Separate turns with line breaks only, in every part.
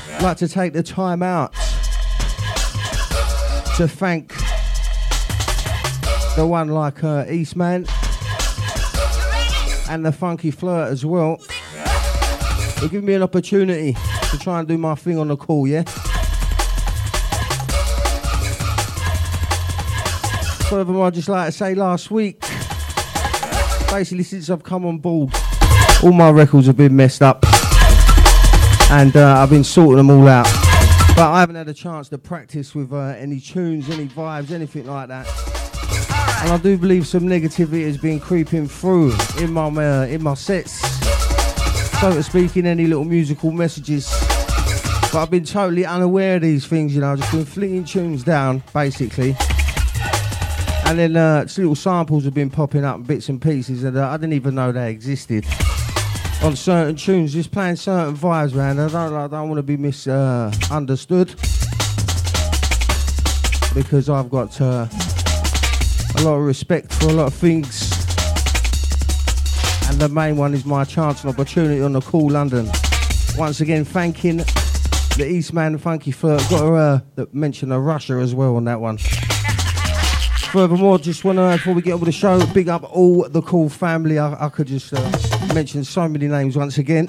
I'd like to take the time out to thank the one like Eastman and the Funky Flirt as well. They'll give me an opportunity to try and do my thing on the call, yeah? Furthermore, I'd just like to say last week, basically since I've come on board, all my records have been messed up and I've been sorting them all out. But I haven't had a chance to practice with any tunes, any vibes, anything like that. And I do believe some negativity has been creeping through in my sets, so to speak, in any little musical messages. But I've been totally unaware of these things, you know. I've just been flinging tunes down, basically. And then just little samples have been popping up, bits and pieces, and I didn't even know they existed on certain tunes. Just playing certain vibes, man. I don't want to be misunderstood, because I've got a lot of respect for a lot of things, and the main one is my chance and opportunity on the Cool London. Once again, thanking the Eastman Funky Flirt. Got to mention a Russia as well on that one. Furthermore, just want to, before we get on with the show, big up all the Cool family. I could just mention so many names once again.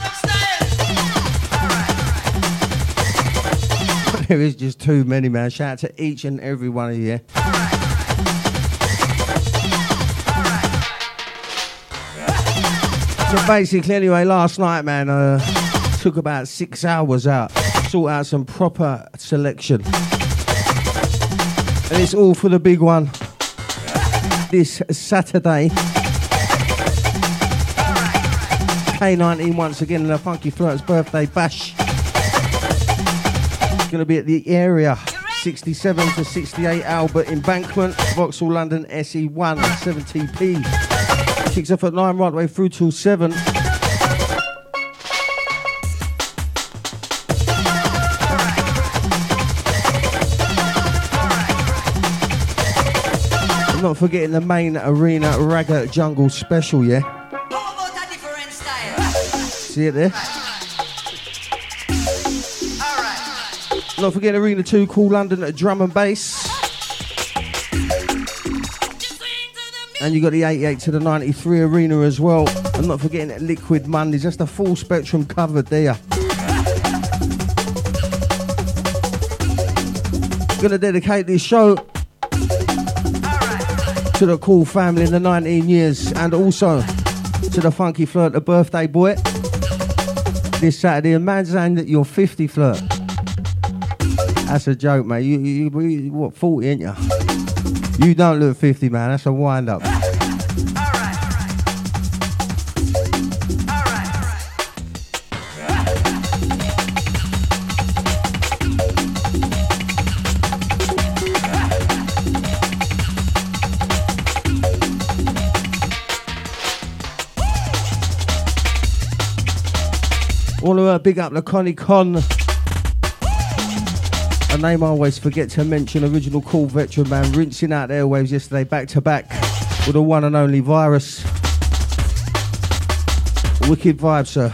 There is just too many, man. Shout out to each and every one of you. So basically, anyway, last night, man, took about 6 hours out, sort out some proper selection. And it's all for the big one this Saturday. K19 once again in the Funky Flirt's birthday bash. It's going to be at the area 67 to 68 Albert Embankment, Vauxhall London, SE1 70p. Kicks off at 9 right the way through till 7. I'm not forgetting the main arena Ragga Jungle special, yeah? See it there? Not forgetting Arena 2 Cool London at Drum and Bass. And you got the 88 to the 93 arena as well. I'm not forgetting Liquid Mondays. That's the full spectrum covered there. Gonna dedicate this show to the Cool family in the 19 years, and also to the Funky Flirt, the birthday boy, this Saturday. A man saying that you're 50, Flirt. That's a joke, mate. You what, 40, ain't you? You don't look 50, man. That's a wind-up. Want to big up the Connie Con, a name I always forget to mention. Original Cool veteran, man, rinsing out the airwaves yesterday back to back with the one and only Virus. Wicked vibe, sir.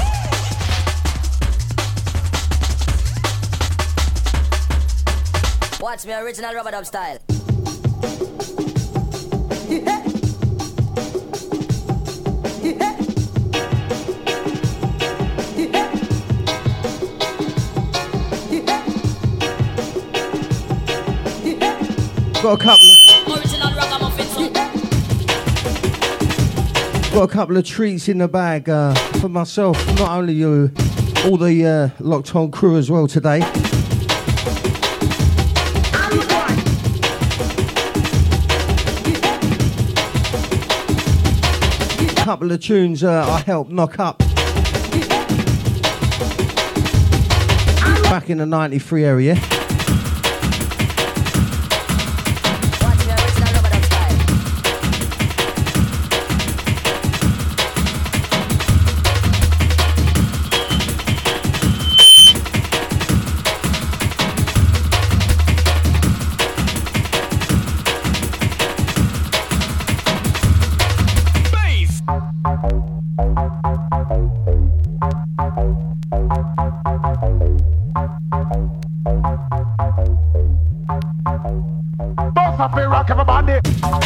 Watch me original rubber dub style.
Got a couple of treats in the bag for myself, not only you, all the Locked On crew as well today. A couple of tunes I helped knock up back in the 93 area.
rock everybody.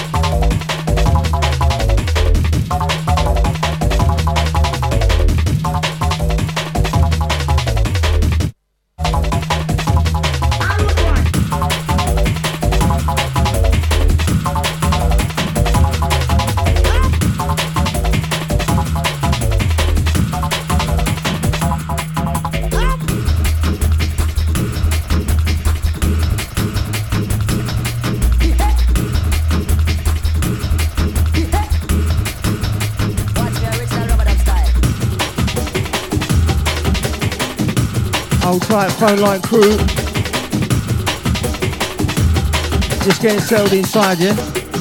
Hold tight, phone line crew. Just getting settled inside, yeah?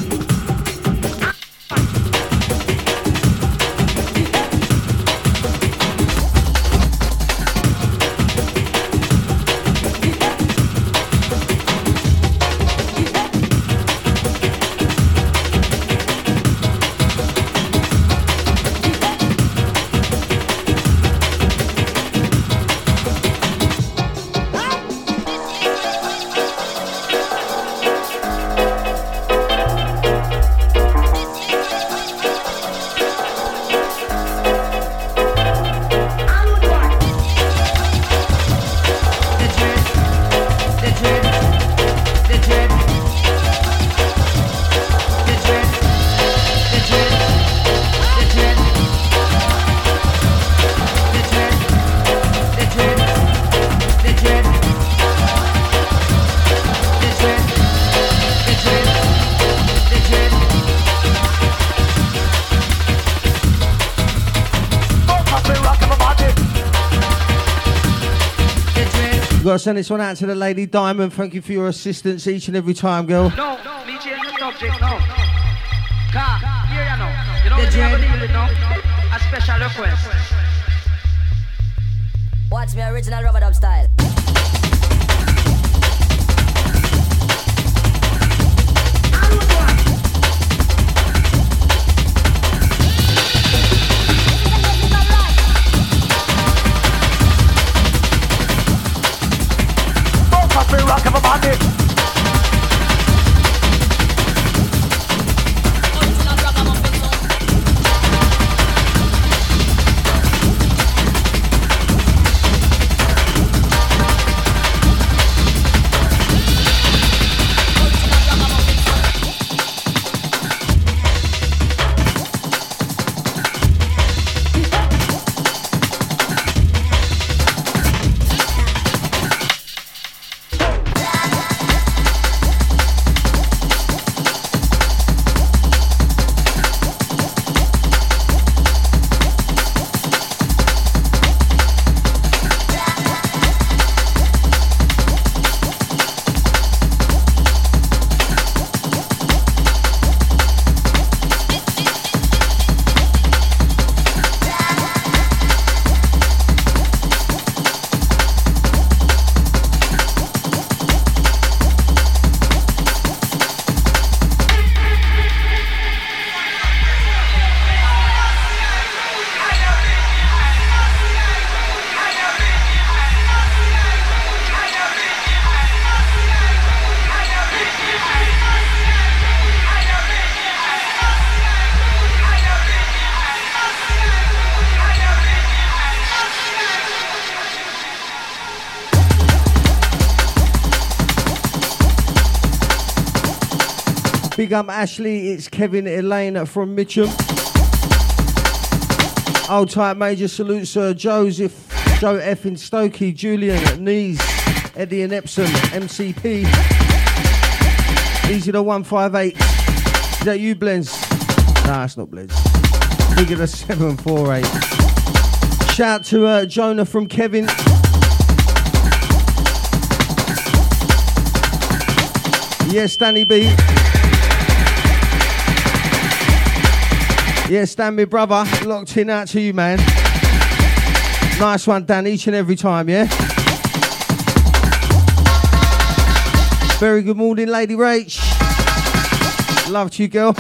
Gotta send this one out to the Lady Diamond. Thank you for your assistance each and every time, girl.
No, me change the subject now. Here you know. You know what you have to deal with now? A special request.
Watch me original rubber dub style.
Rock everybody.
Big up Ashley, it's Kevin Elaine from Mitcham. Old type major salutes Joseph, Joe F in Stokey, Julian at Knees, Eddie and Epsom, MCP. Easy to 158. Is that you, Blends? Nah, it's not Blends. Big at the 748. Shout to Jonah from Kevin. Yes, Danny B. Yes, Dan, my brother. Locked in out to you, man. Nice one, Dan, each and every time, yeah? Very good morning, Lady Rach. Love to you, girl.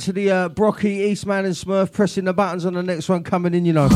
to the Brocky, Eastman and Smurf pressing the buttons on the next one coming in, you know.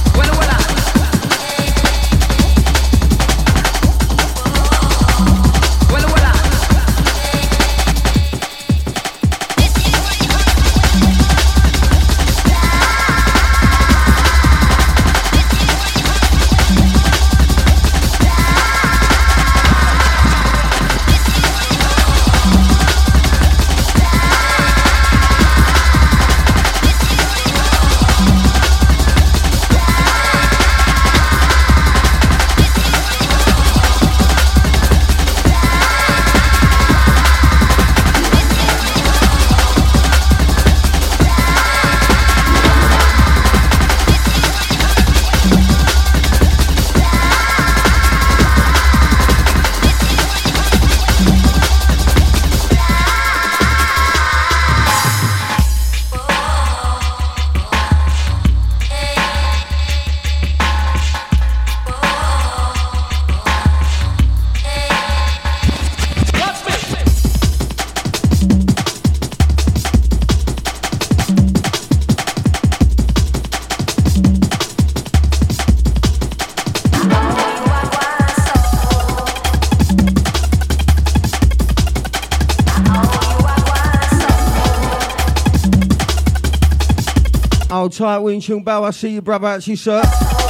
Hold tight, Wing Chun Bao. I see you, brother. Out to you, sir.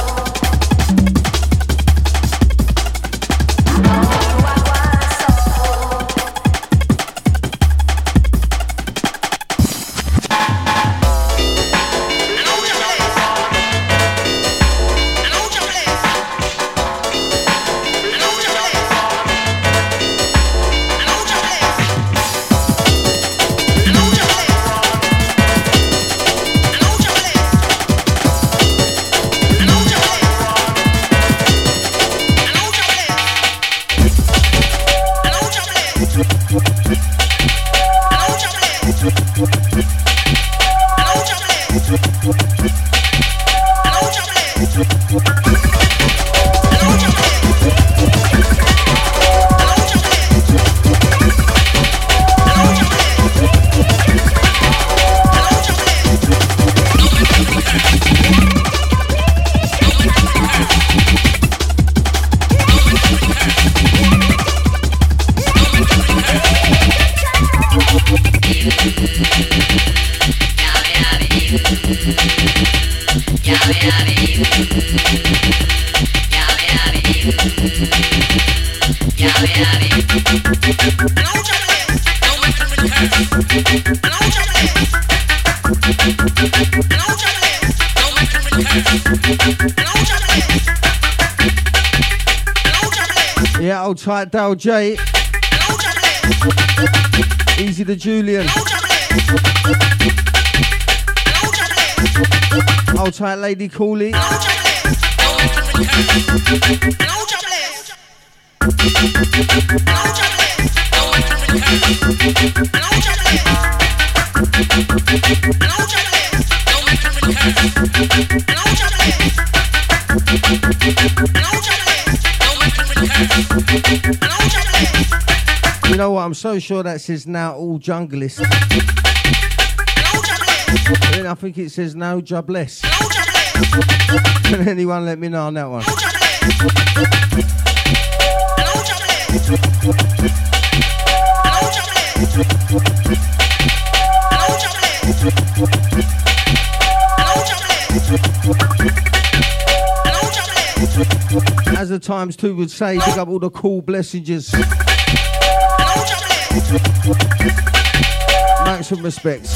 Yeah, old tight Dale J. Easy to Julian. Old tight Lady Cooley. You know what? I'm so sure that says now all junglist. Then I think it says no jobless. Can anyone let me know on that one? As the Times 2 would say, pick up all the cool blessings. Maximum respects.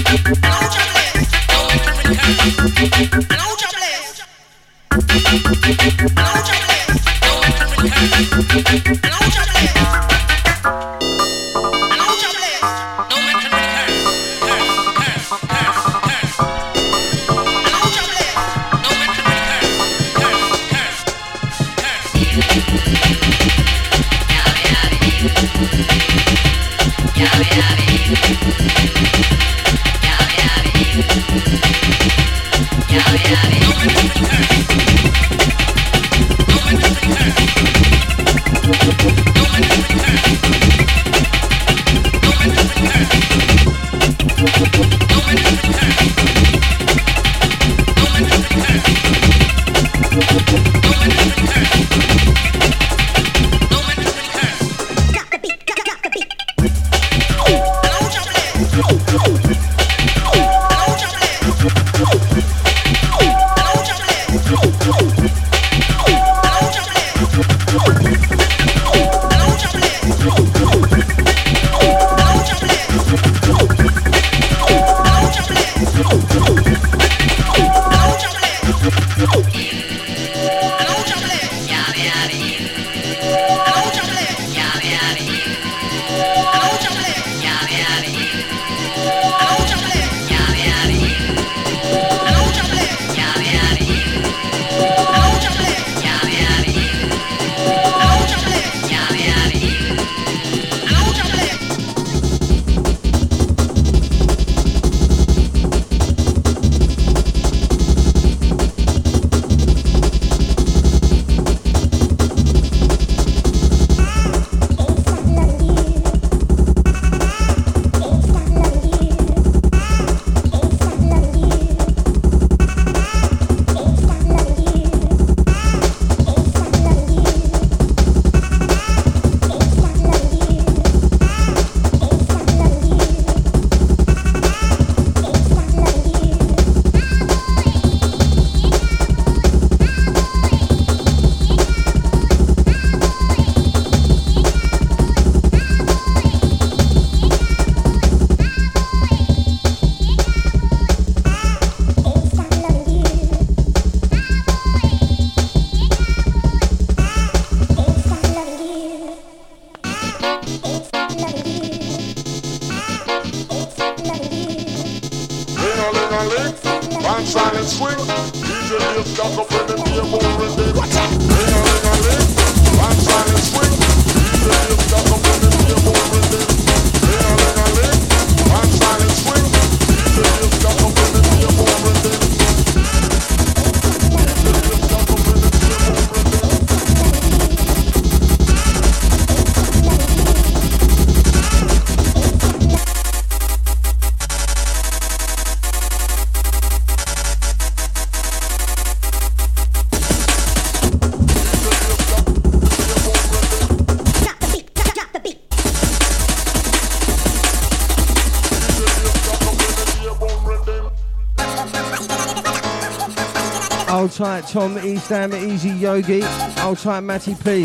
Hold tight, Tom, Eastham, Easy Yogi. Hold tight, Matty P.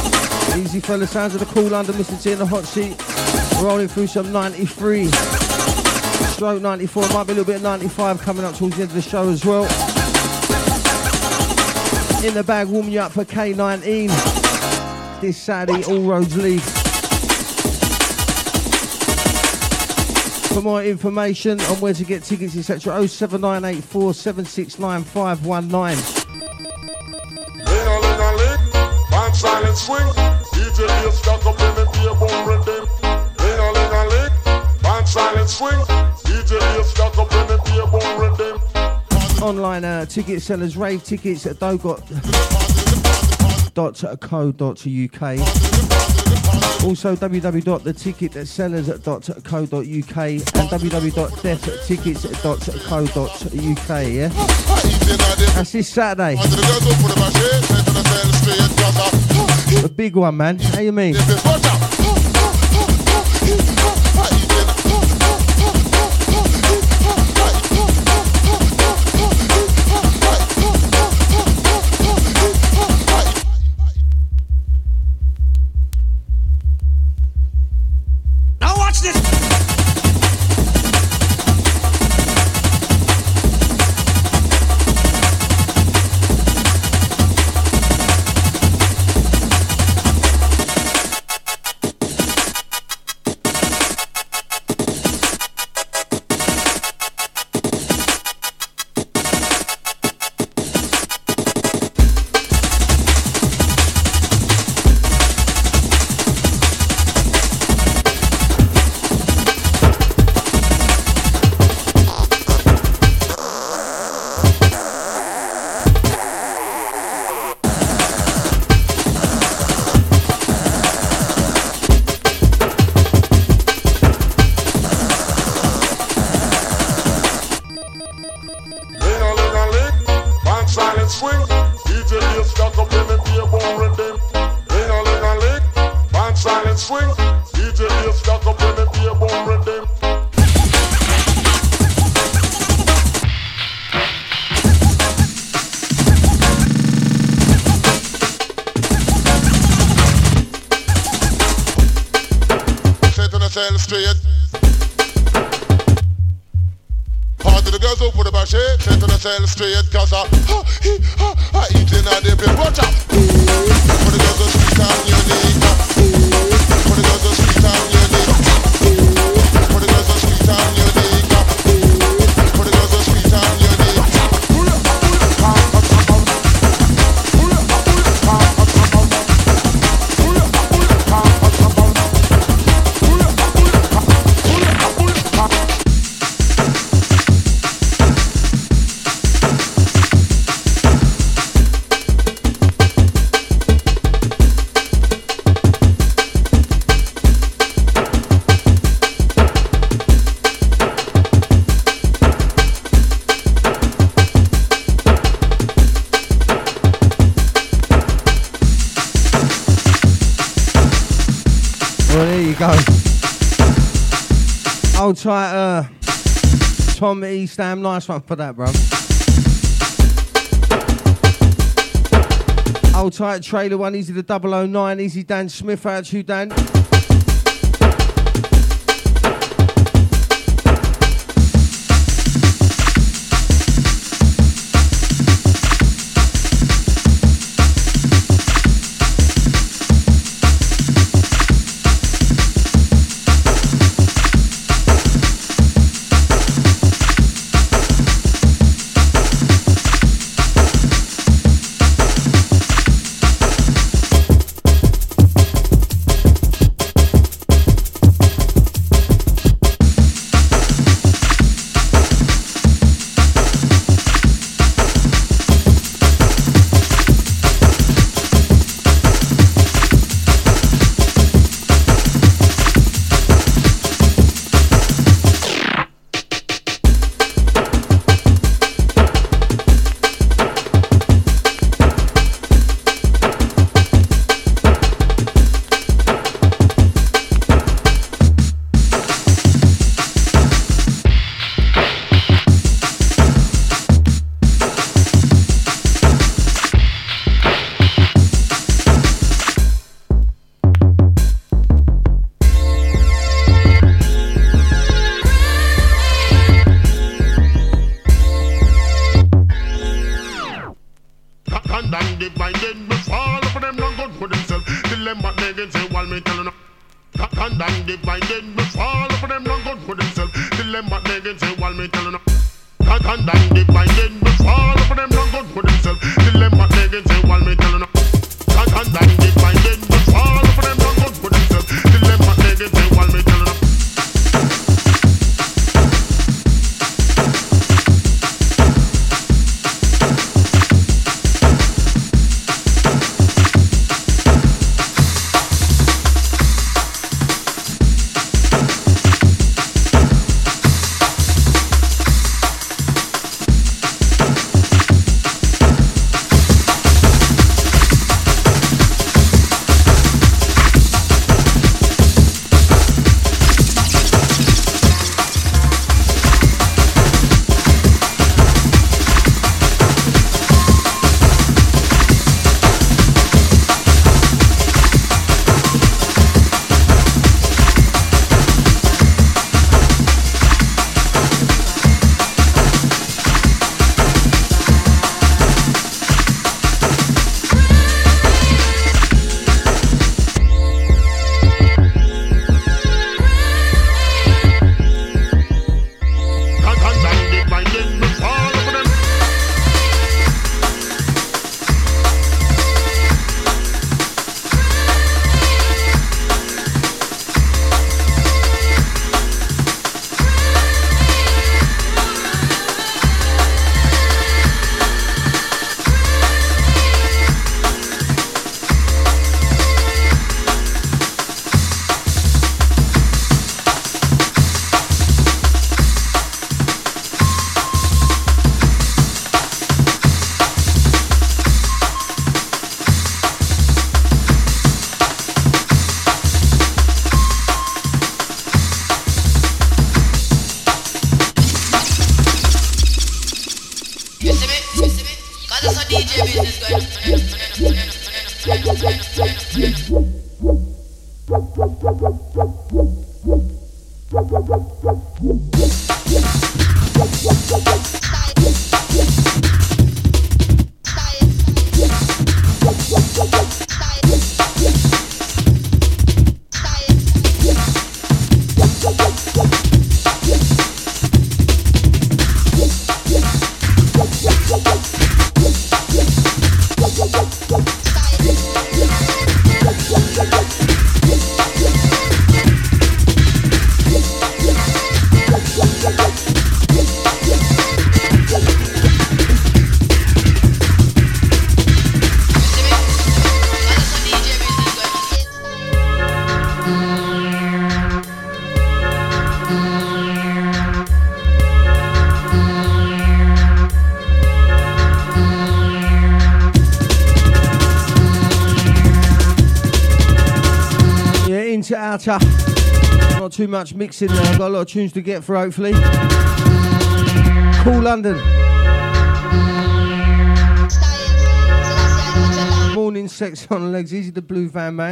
Easy fella, sounds of the cool under Mr. T in the hot seat. Rolling through some 93. Stroke 94, might be a little bit of 95 coming up towards the end of the show as well. In the bag, warming you up for K19. This Saturday, All Roads League. For more information on where to get tickets, etc., 07984 769519.
Silent swing, DJ is stuck up in the table rhythm. Ling-a-ling-a-ling, band silent swing, DJ is stuck up in the table rhythm.
Online ticket sellers, rave tickets at dogot.co.uk. Also www.theticketsellers.co.uk and www.deaftickets.co.uk, yeah? That's this Saturday. A big one, man. How you mean?
Now watch this.
Band silent swing. DJ bass stack up in the bass rhythm. Ling-a-ling-a-ling. Band silent swing. DJ bass stack up in the bass rhythm.
Straight. Hard to the girls who put the back shade. Straight to the cell straight. Cause I eating a dip in watch out. For the girls who sweet and unique. For the girls who sweet and unique. For the girls who sweet and unique. For the girls who sweet and unique.
Go. Hold tight, Tom Eastham, nice one for that, bro. Hold tight, trailer one, easy the 009, easy Dan Smith, out to you, Dan. Not too much mixing there. I've got a lot of tunes to get through, hopefully. Cool London. Morning sex on legs. Easy the blue van man.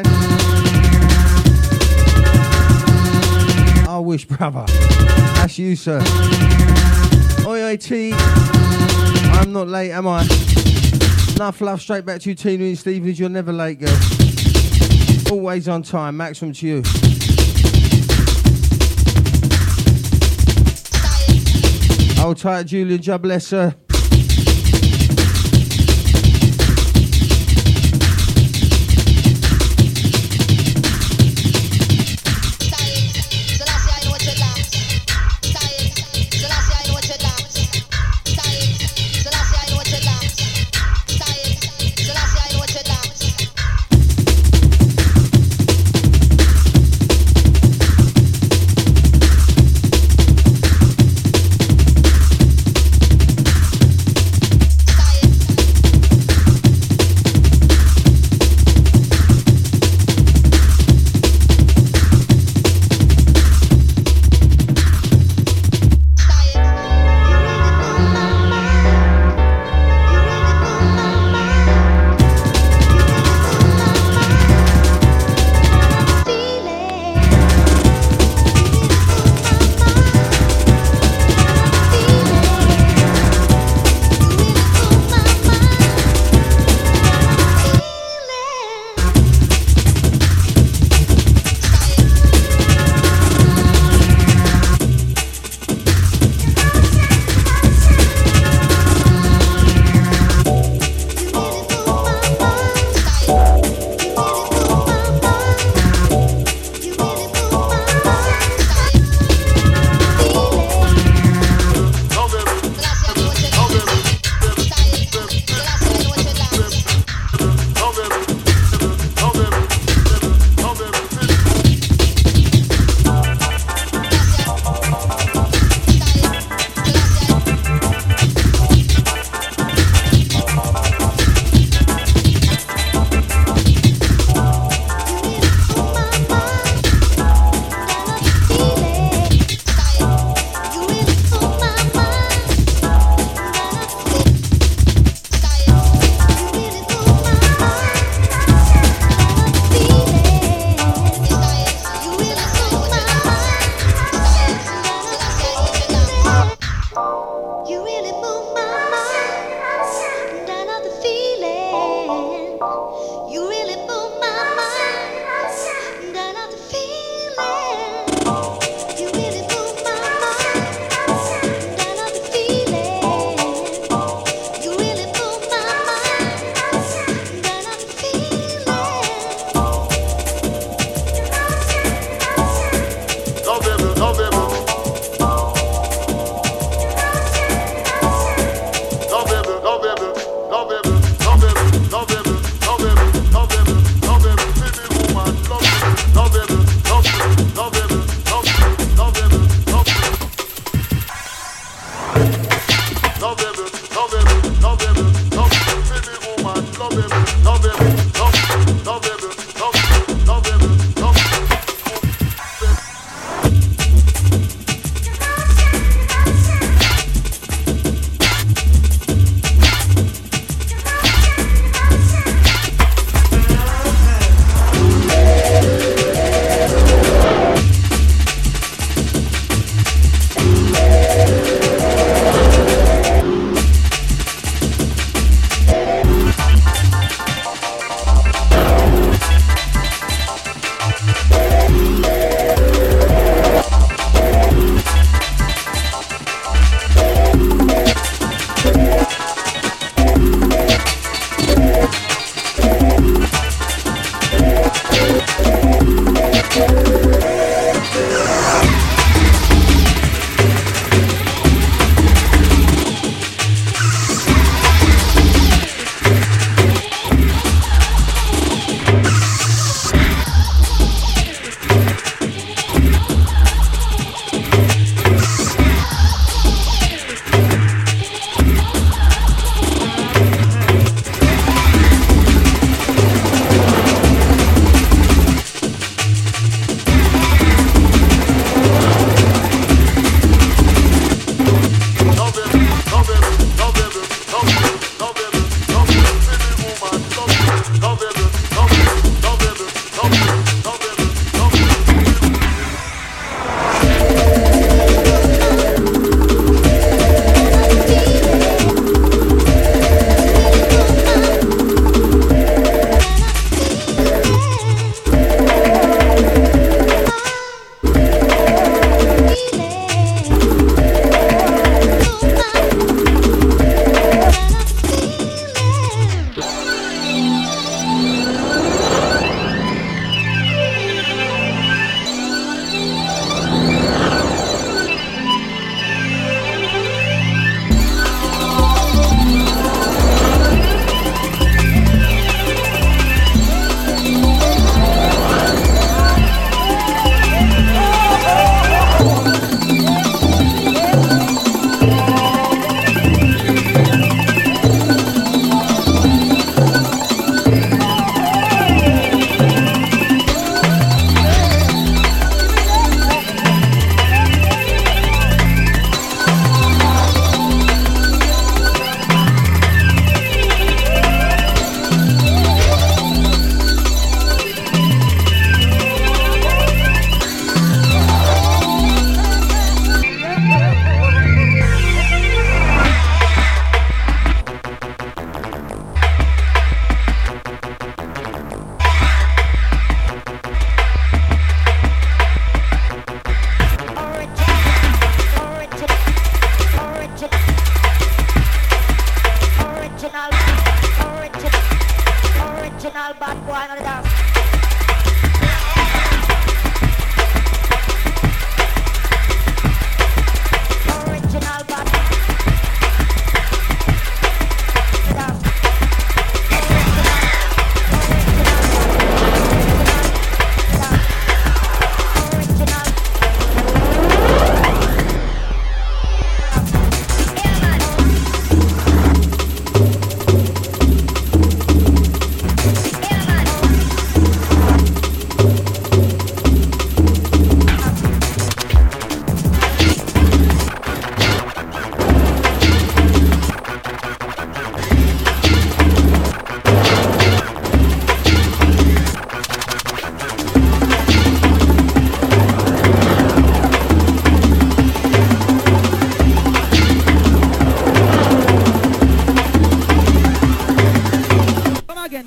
I wish, brother. That's you, sir. Oi, T. I'm not late, am I? Enough love. Straight back to you, Tina and Stevens. You're never late, girl. Always on time. Maximum to you. Hold tight, Julian. God bless her.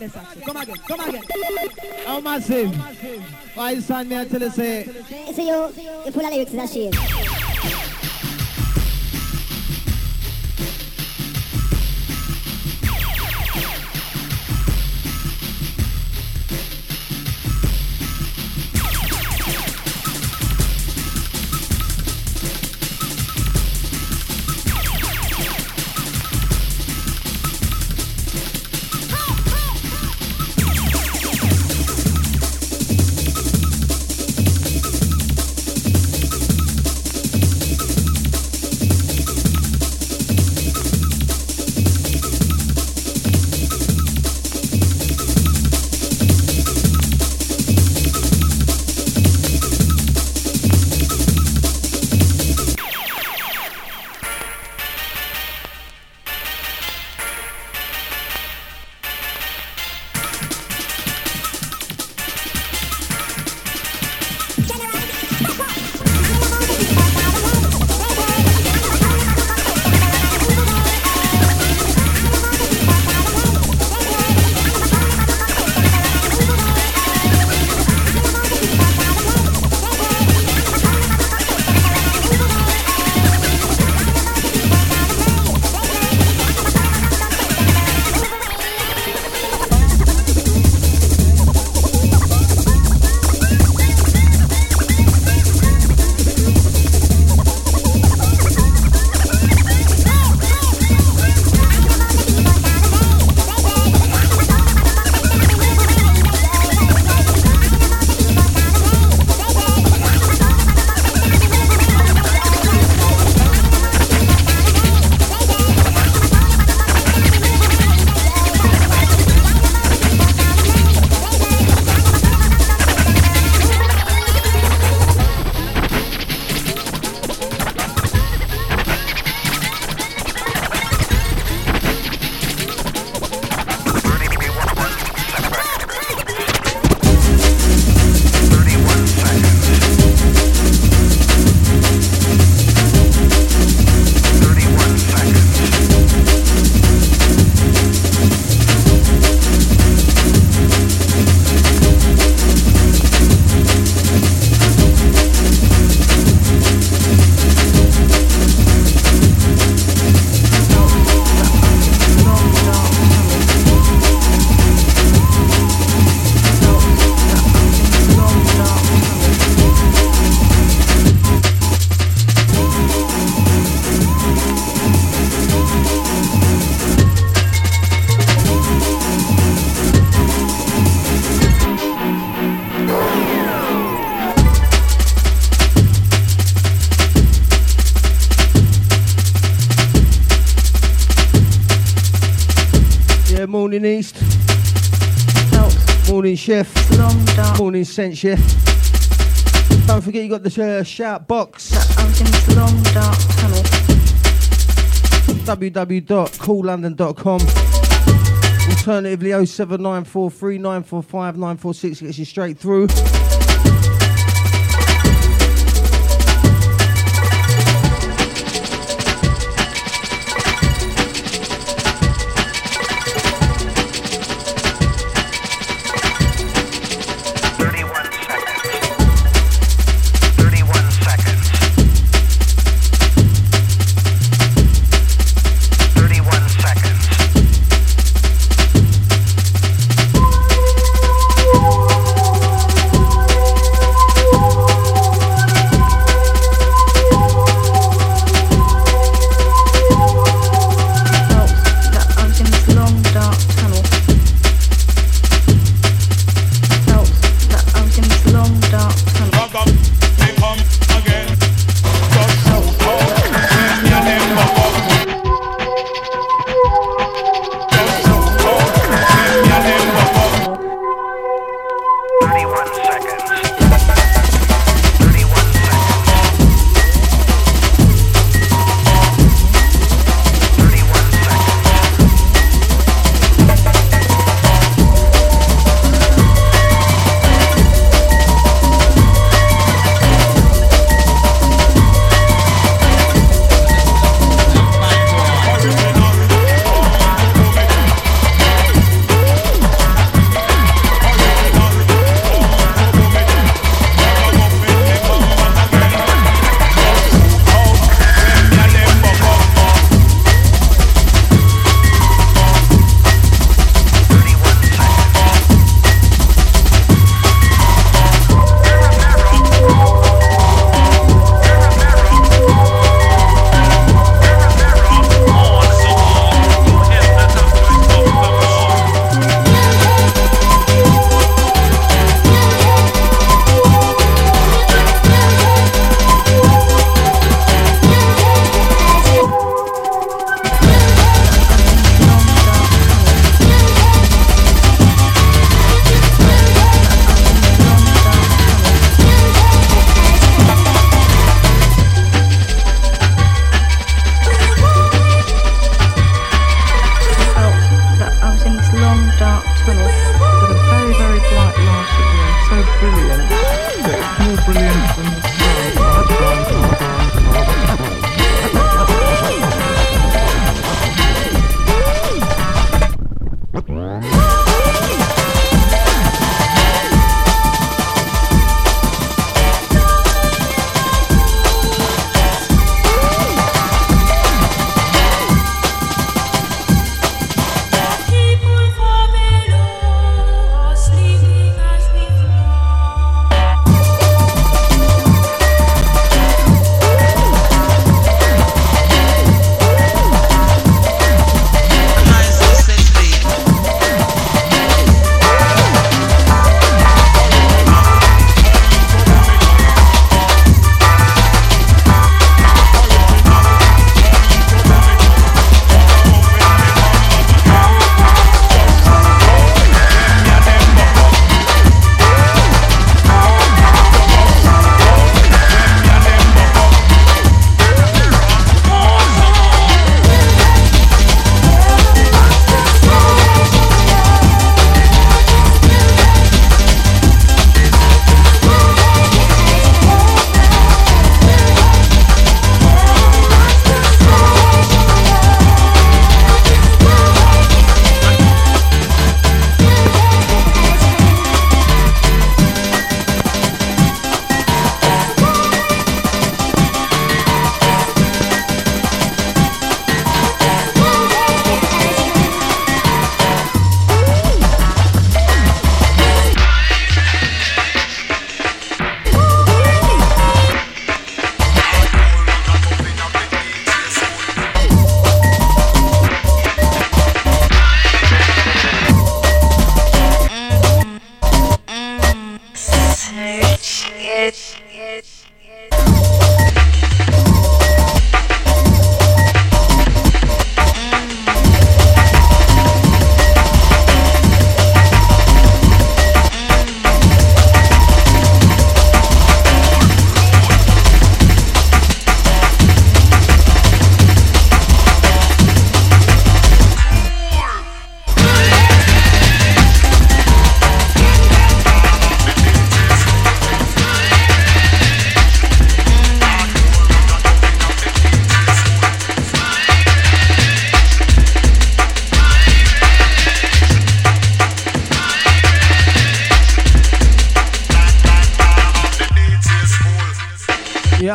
Come again. How massive? Why you stand me and tell you say?
So you full of lyrics in a shade.
Morning East. Morning Chef. Morning Scent Chef. Don't forget you got the shout box. www.coollondon.com. Alternatively 07943 945 946 gets you straight through.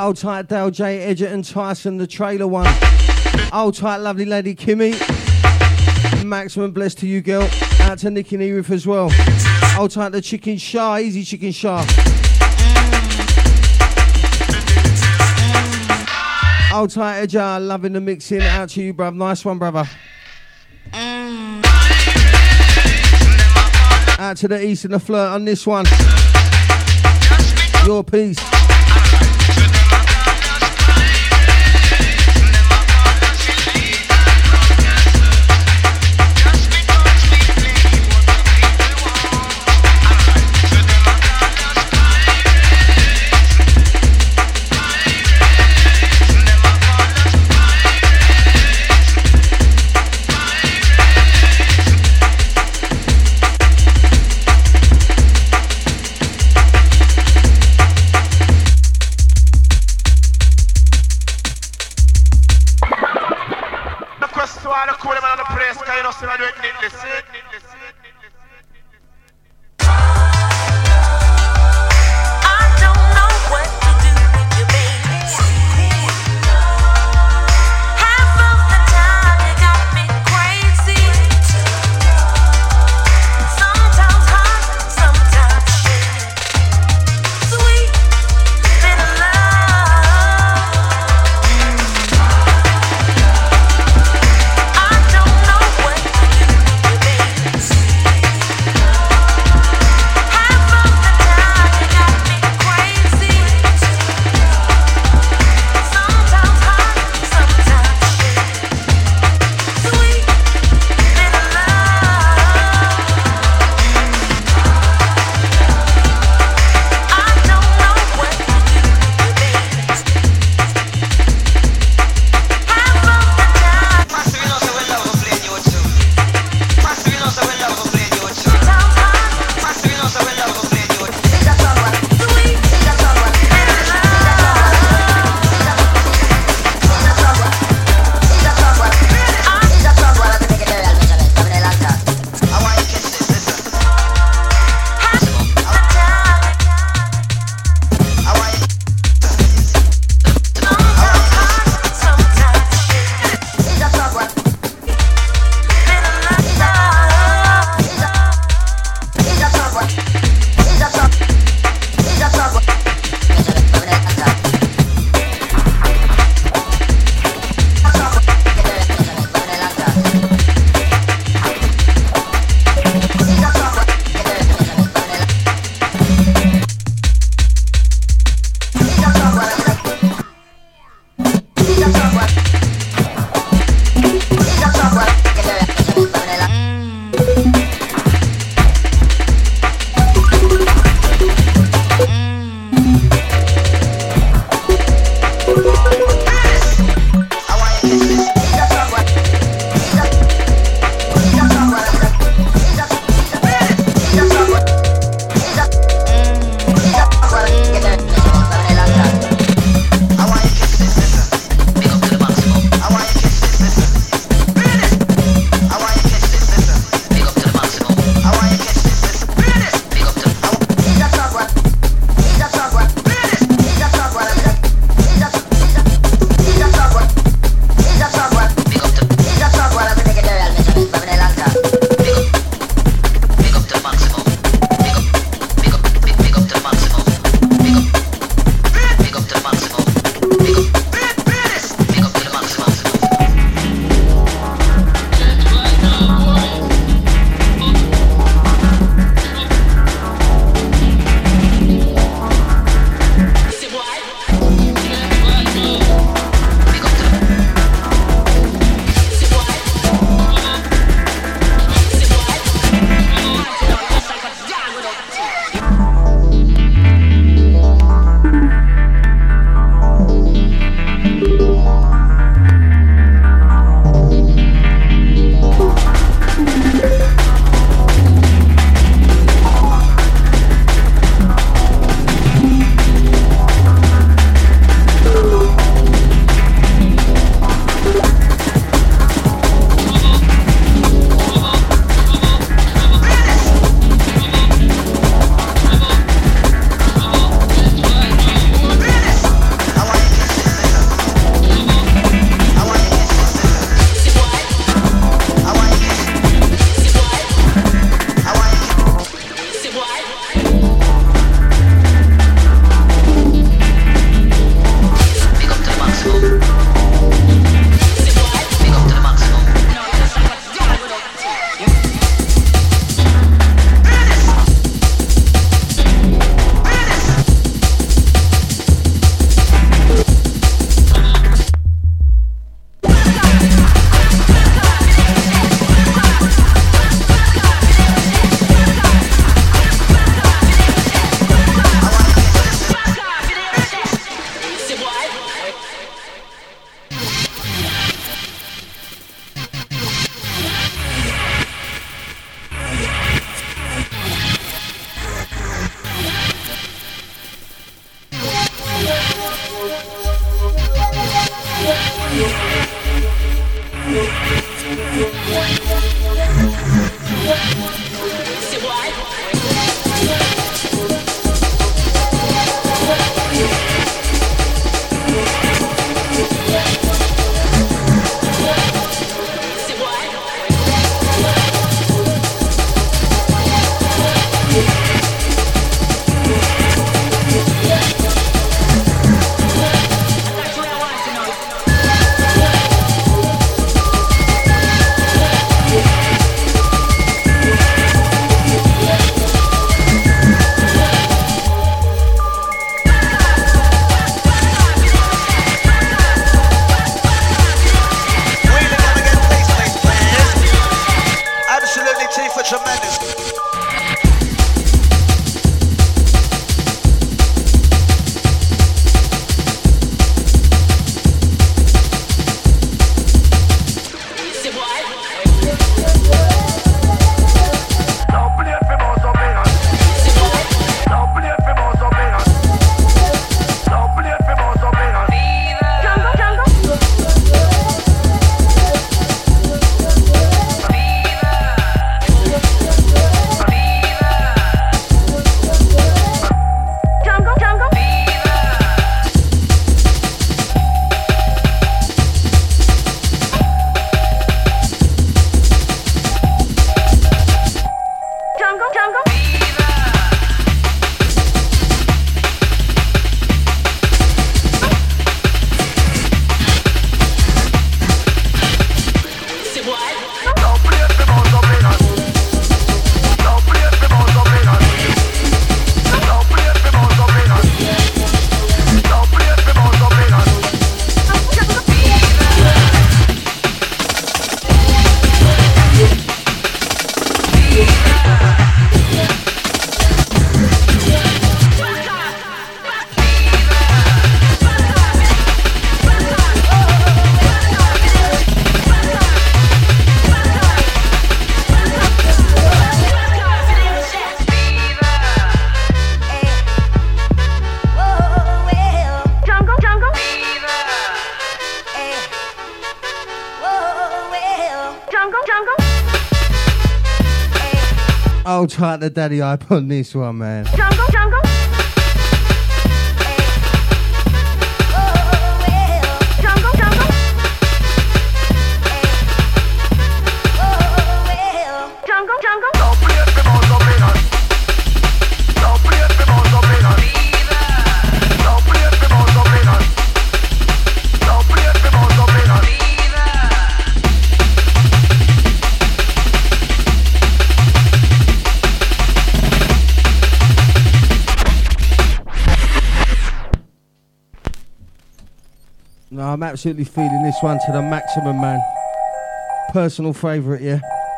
Old tight Dale J, Edgerton, Tyson, the trailer one. Old tight lovely lady Kimmy. Maximum bless to you, girl. Out to Nick and Erith as well. Old tight the Chicken Shah, easy Chicken Shah. Old tight Edger, loving the mixing. Out to you, bruv. Nice one, brother. Out to the East and the Flirt on this one. Your piece. I'll try the daddy hype on this one, man.
Jungle, jungle. Jungle, jungle. Jungle, jungle.
Don't play it for most of it. Don't play it for most of it. Don't play it for most of it. Don't play it for most of it.
No, I'm absolutely feeling this one to the maximum, man. Personal favourite, yeah.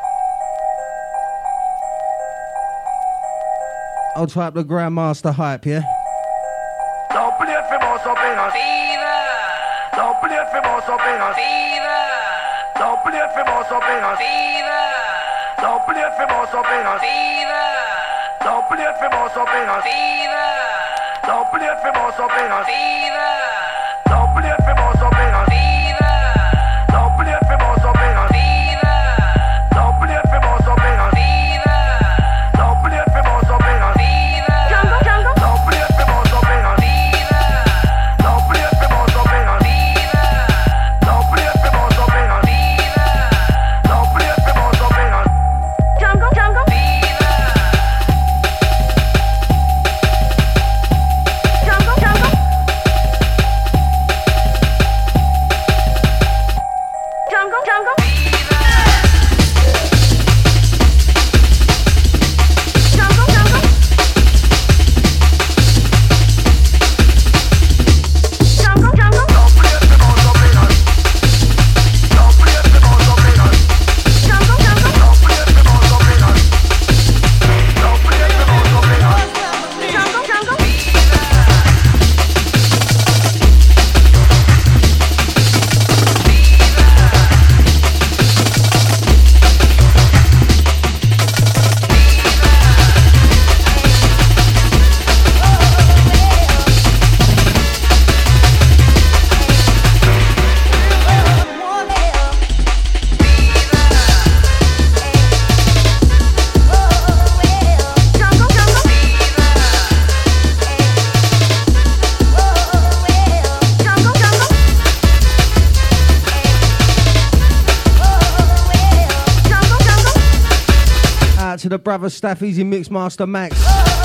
I'll try up the Grandmaster hype, yeah.
Don't play it for most of it. Don't play it for most of it. Don't play it for most of it. Don't play it for most of it. Don't play it for most of it. Don't play it for most of it. Don't play it for most of it. Don't play it for most of it. Don't play it for most of it. Don't play it for most of it.
Jungle, jungle.
Don't play it for most of it. Don't play it for most of it. Don't play it for most of it. Don't play it for most of it.
Jungle, jungle. Jungle, jungle. Jungle, jungle. Jungle, jungle. Jungle, jungle.
Don't play it for most of it. Don't play it for most of it.
Jungle, jungle.
Don't play it for most of it. Don't play it for most of it.
Jungle, jungle.
out to the brother Staff, Easy Mixmaster Max.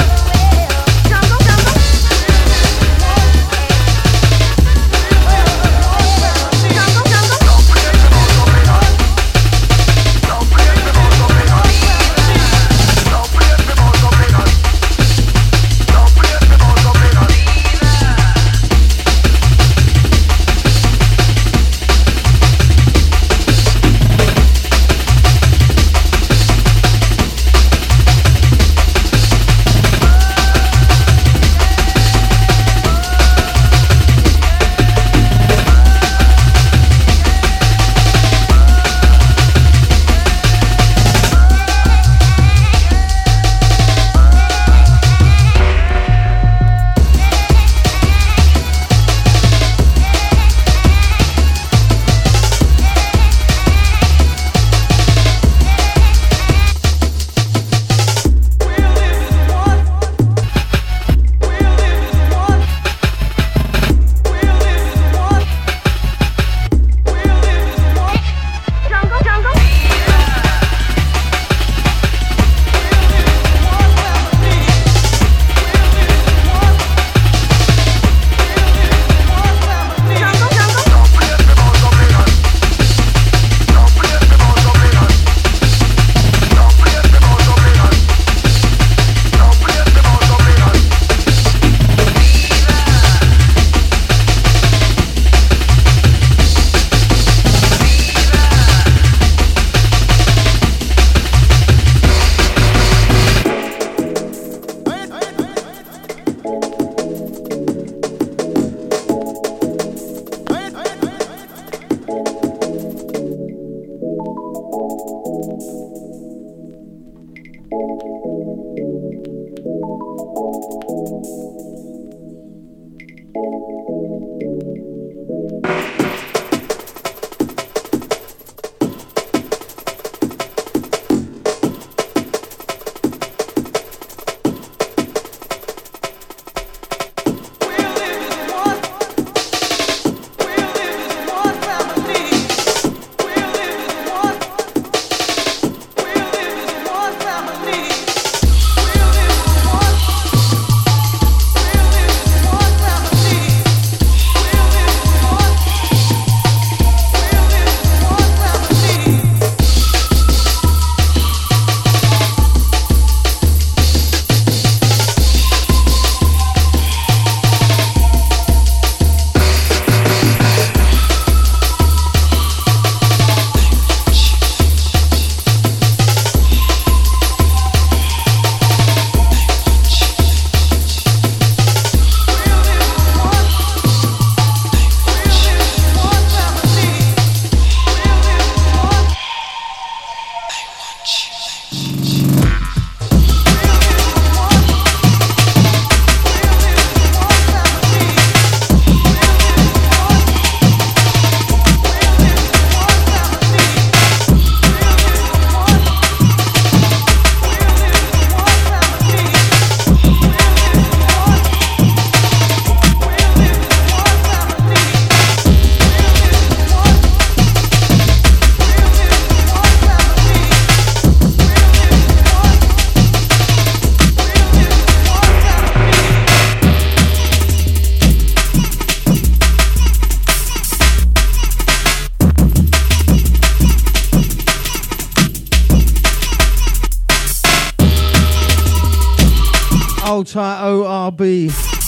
Hold tight, ORB.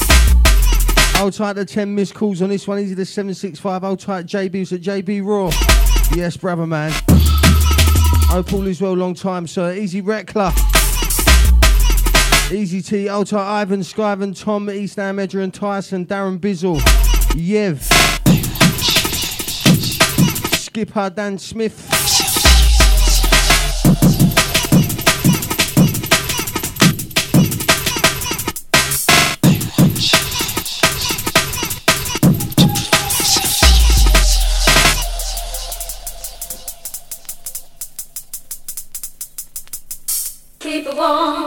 Hold tight, the 10 missed calls on this one. Easy the 765. Hold tight, JB's at JB Raw. Yes, brother, man. Hope all is well, long time, sir. Easy Reckler. Easy T, Hold tight, Ivan, Skyvan, Tom, Eastham, Edger and Tyson, Darren Bizzle, Yev, Skipper, Dan Smith.
Keep it warm.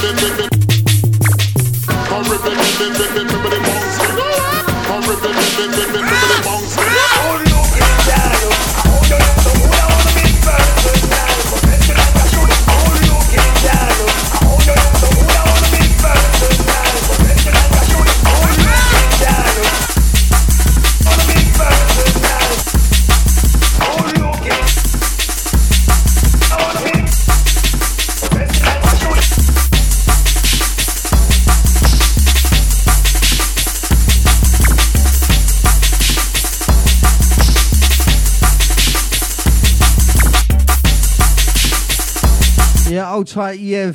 Hold tight, Yev.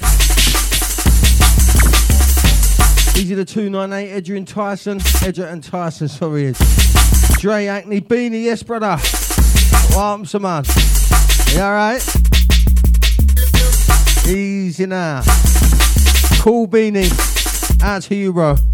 These are the 298, Edger and Tyson. Edger and Tyson, sorry, Ed. Dre, Acne, Beanie, yes, brother. Welcome, some man. You alright? Easy now. Cool, Beanie. Out to you, bro.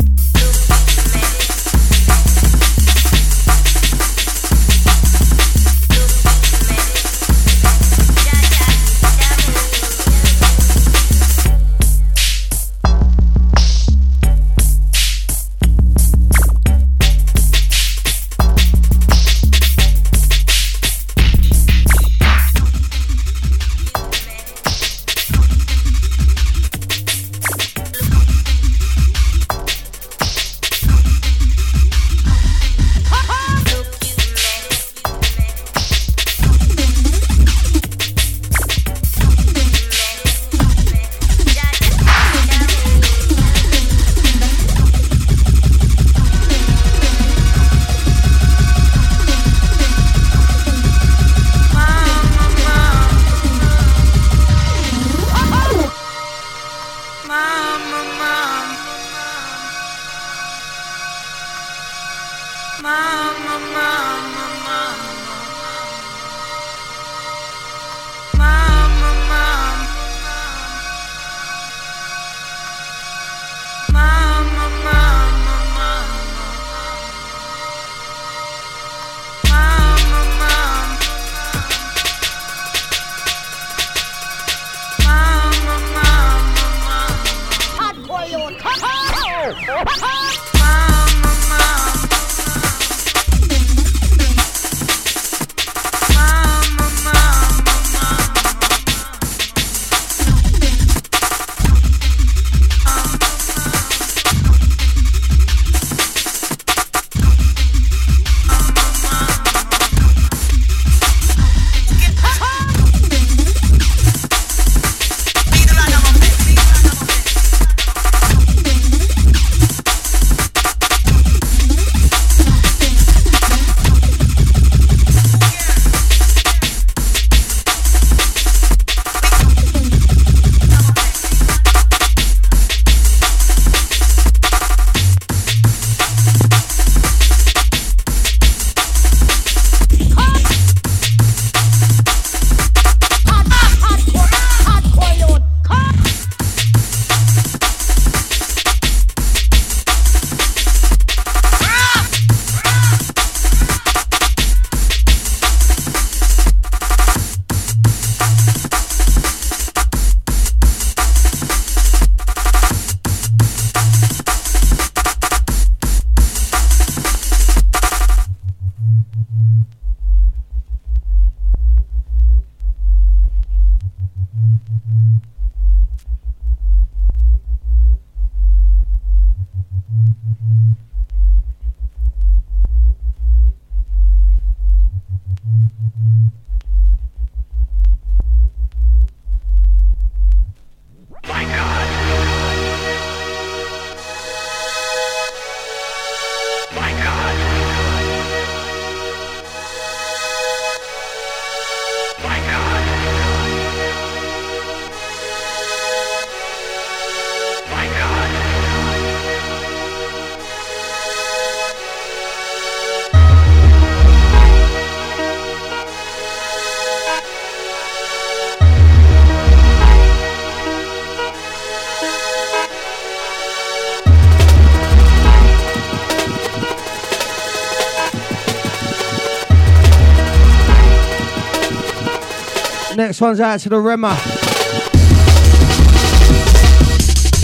Next one's out to the Rema.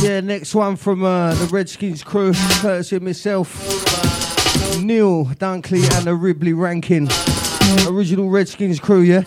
Yeah, next one from the Redskins crew, courtesy of myself, Neil Dunkley and the Ribley Rankin. Original Redskins crew, yeah?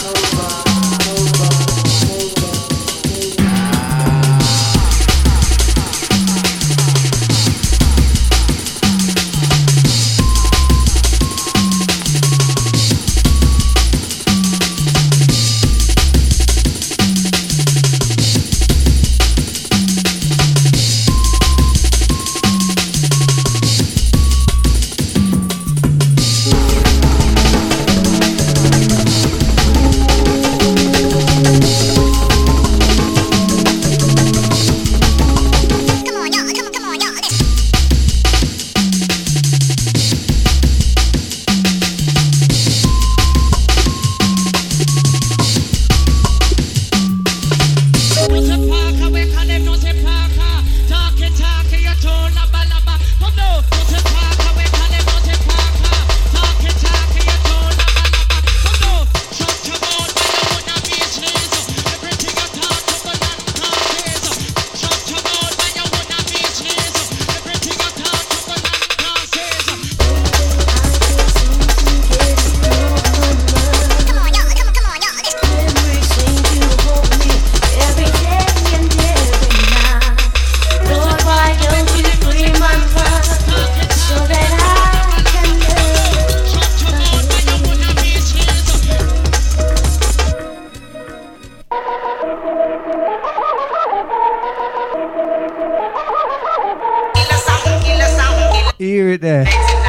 Hear it there.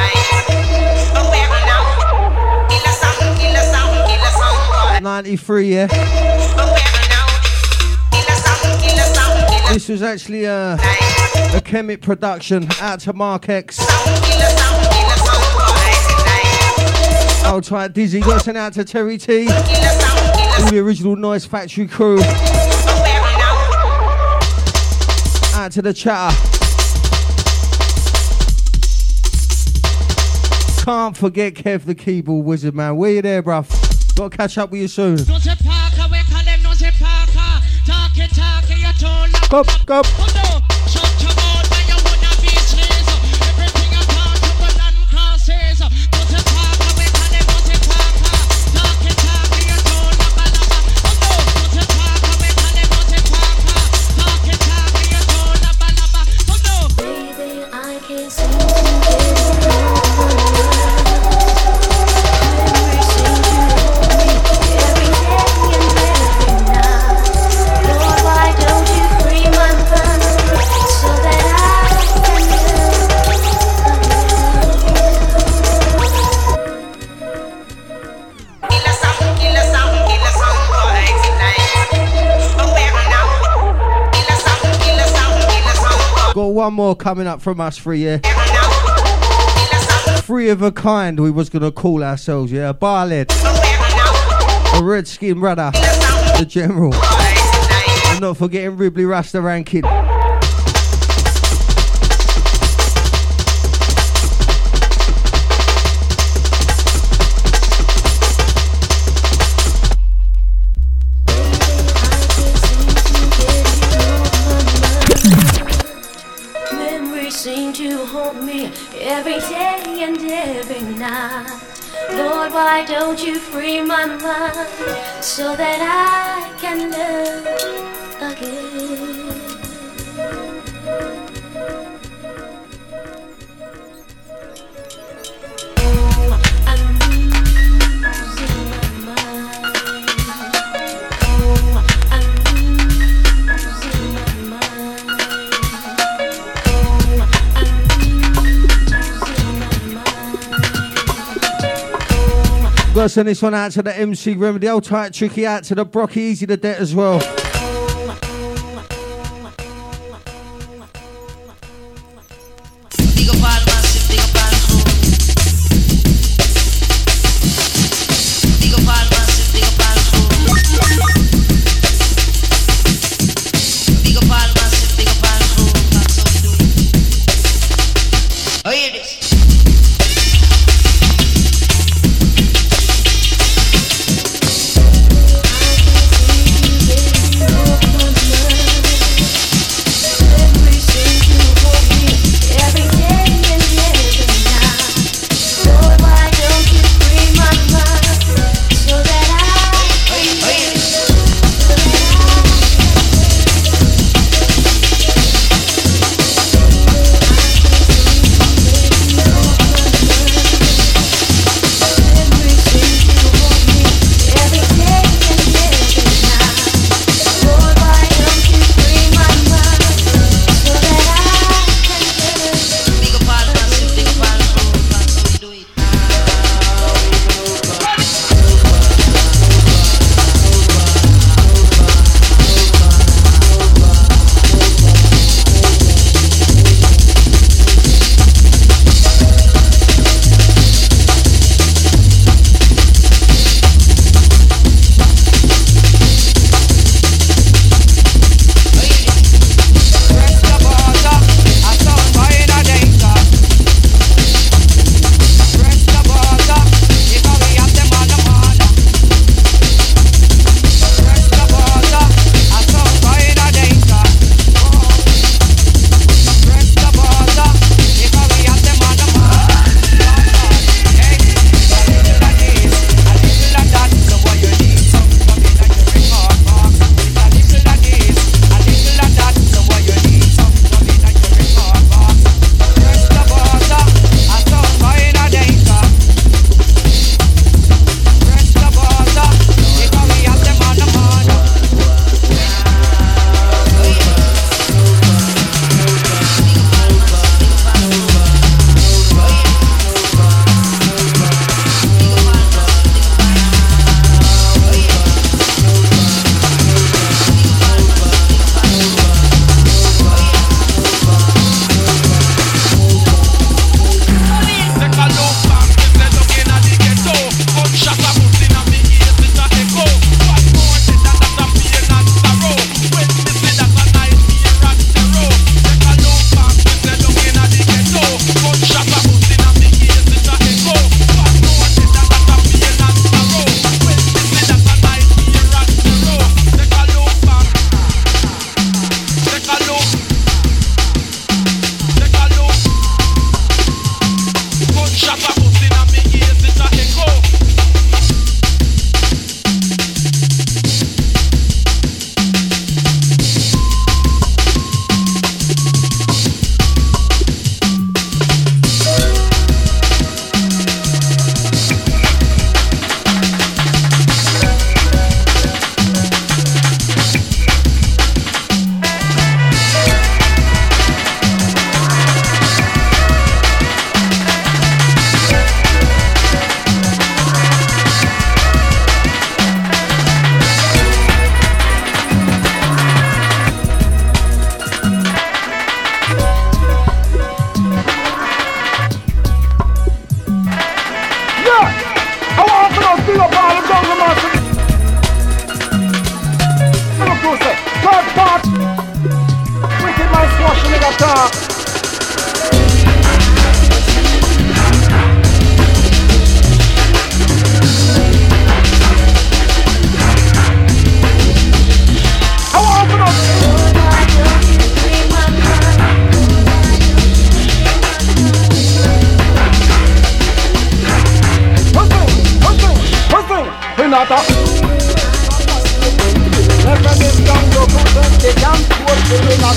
93, yeah. This was actually a Kemet production. Out to Mark X. I'll try it, Dizzy. Got sent out to Terry T. All the original Noise Factory crew. Out to the chatter. Can't forget Kev the keyboard wizard, man. Where you there, bruv? Gotta catch up with you soon. Go. Got one more coming up from us three, yeah. Three of a kind we was gonna call ourselves, yeah. Barled, the Redskin brother, the General, and not forgetting Ribley Rasta Rankin.
Seem to haunt me every day and every night. Lord, why don't you free my mind so that I can love again? Oh, I'm losing my mind. Oh, I'm losing my mind.
Gotta send this one out to the MC Remedy, old tight tricky, out to the Brocky Easy the Debt as well.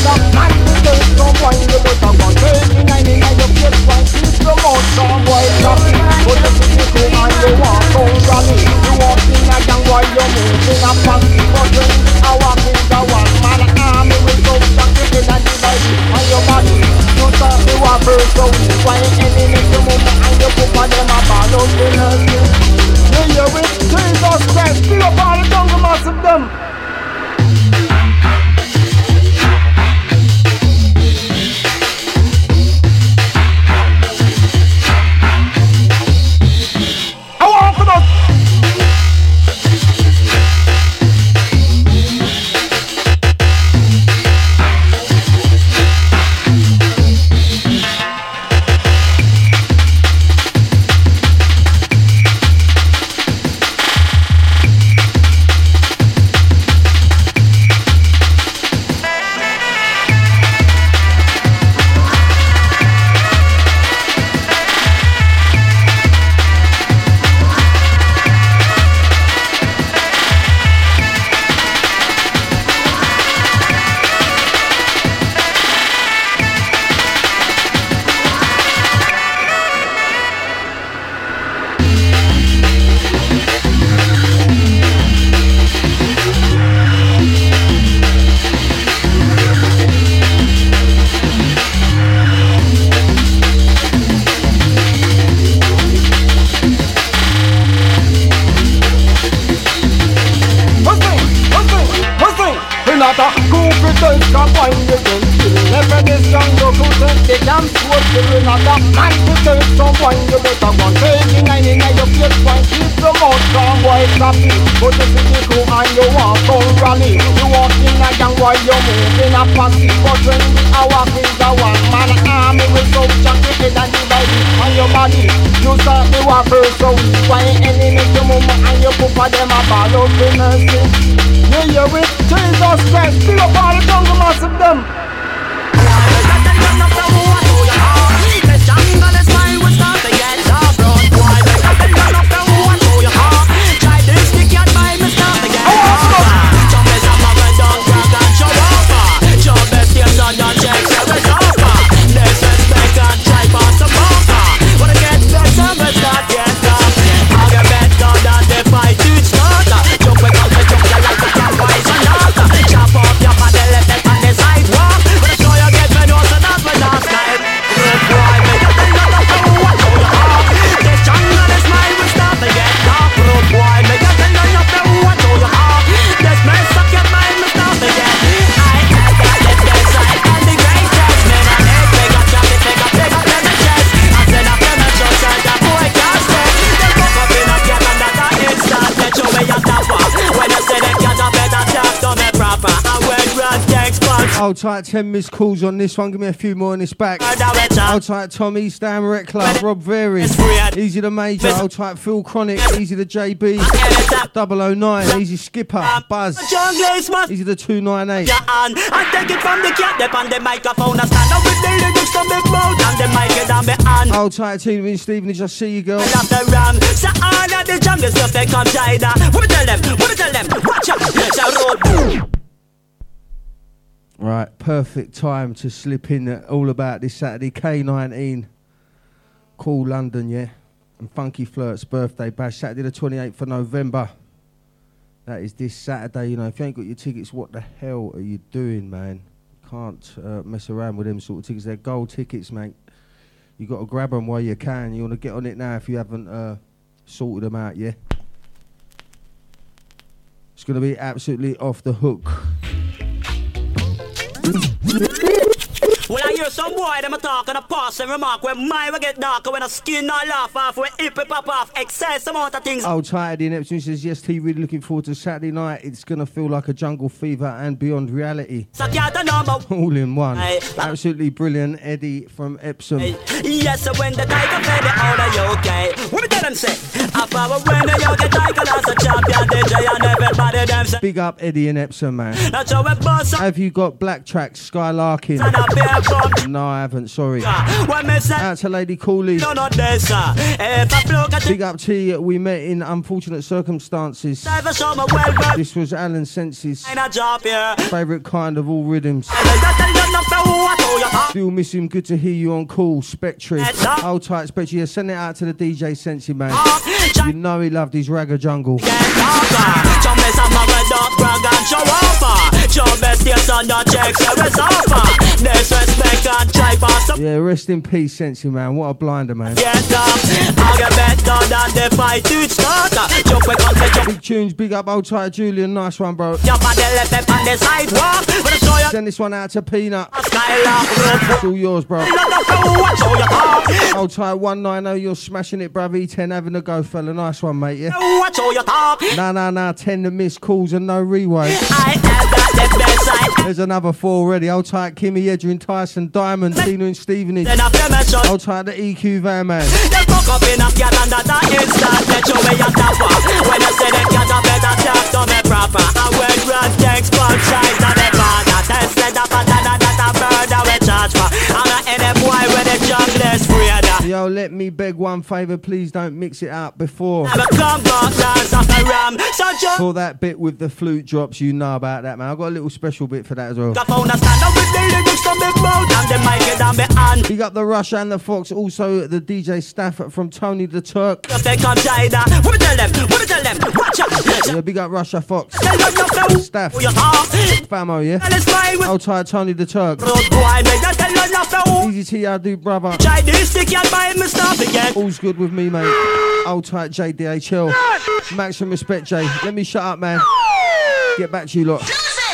another man to take some wine. You better go taking nine in your face wine. Keep your mouth some white coffee. But you see me cool and you walk on rally. You walk in a gang while you move in a posse. But when I walk in the one man army will go back to the and divide on your body. You thought you were first so why any make you move and you put on them a ball of energy. You hear it? Jesus Christ, feel up all the jungle mass of them. I want for those.
Hold tight, 10 missed calls on this one. Give me a few more on this back. Hold tight, Tommy, Stan Reckler, Rob Very, Easy the Major. Hold tight, Phil Chronic, Easy the JB, 009, Easy Skipper, Buzz, Easy the 298. Hold tight, Tina and Stephen, just see you, girl. Right, perfect time to slip in all about this Saturday. K19, Cool London, yeah? And Funky Flirt's birthday bash, Saturday the 28th of November. That is this Saturday, you know. If you ain't got your tickets, what the hell are you doing, man? Can't mess around with them sort of tickets. They're gold tickets, mate. You got to grab them while you can. You want to get on it now if you haven't sorted them out, yeah? It's going to be absolutely off the hook.
Well, I hear some boy, them a talk and a pass and remark when mine will get darker when a skin not laugh off, when hip pop off, excess amount of things.
Oh, tired in Epsom says, yes, T, really looking forward to Saturday night. It's going to feel like a jungle fever and beyond reality. All in one. Absolutely brilliant, Eddie from Epsom.
Yes, so when the tiger fed it out of you, okay? What me tell them say? After when the young get tiger as a champion, DJ and everybody them say.
Big up Eddie in Epsom, man.
That's how we bust.
Have you got Black Tracks, Skylarking? No, I haven't, sorry.
When me say,
Out to Lady Cooley.
no, not this, if I blow at
Big up to you. We met in unfortunate circumstances.
the summer, well, but
This was Alan Sense's
in a job here.
favourite kind of all rhythms. Still miss him. Good to hear you on call, Spectre. Hold tight, Spectre. Yeah, send it out to the DJ Sensi, man. You know he loved his ragga jungle. Yeah, rest in peace, Sensi, man. What a blinder, man. Big tunes, big up, old tight Julian. Nice one, bro. Send this one out to Peanut. It's all yours, bro. Old tight 190, you're smashing it, bruv. E10 having a go, fella. Nice one, mate, yeah? Nah, 10 to miss calls and no rewind. There's another 4 already. Old tight Kimmy, Edrin, Tyson, Diamond, Tina and Stevenage. Old tight the EQ van, man. Yo, let me beg one favour, please don't mix it up before. For that bit with the flute drops, you know about that, man. I've got a little special bit for that as well. Big up the Rush and the Fox, also the DJ staff from Tony the Turk. Yeah, big up Russia Fox. Staff. Famo, yeah? Old tight Tony the Turk. Easy T, I do, brother. All's good with me, mate. Old tight JDHL. Maximum respect, Jay. Let me shut up, man. Get back to you lot.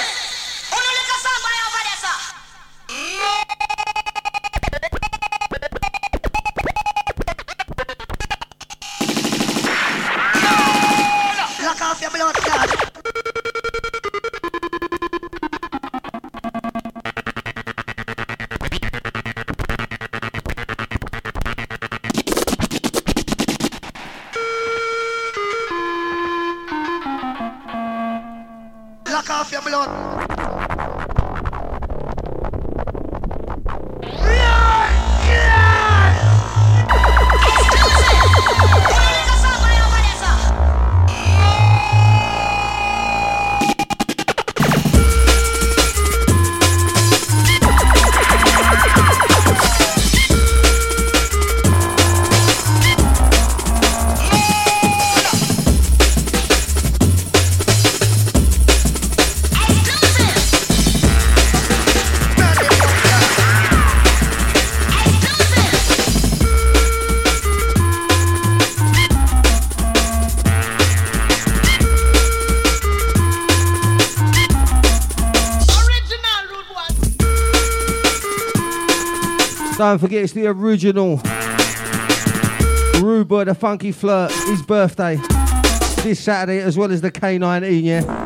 Lock off your blood clot. Lock off your blood.
Don't forget, it's the original Rude Boy, the Funky Flirt, his birthday this Saturday, as well as the K19, yeah?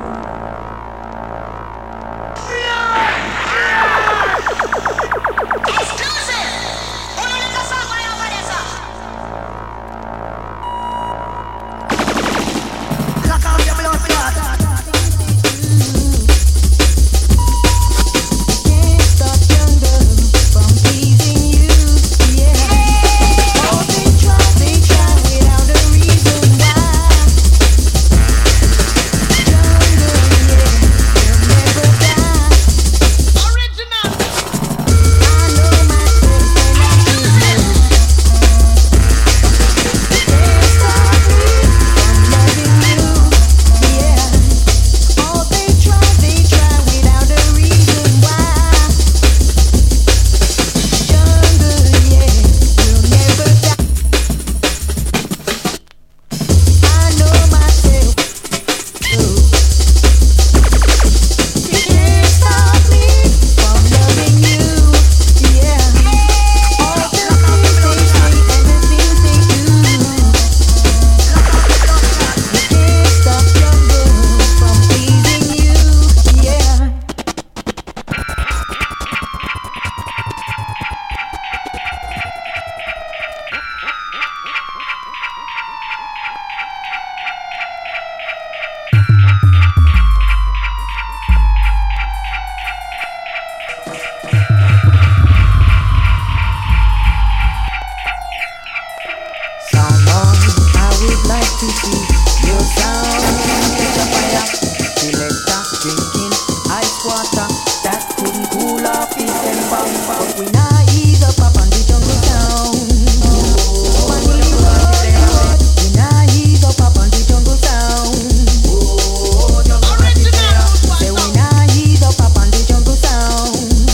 Jungle to see your sound catch a fire. Selector drinking ice water that couldn't cool off his temper. But we not ease up on the jungle sound. We not ease up on the jungle sound. Say we not ease up on the jungle sound.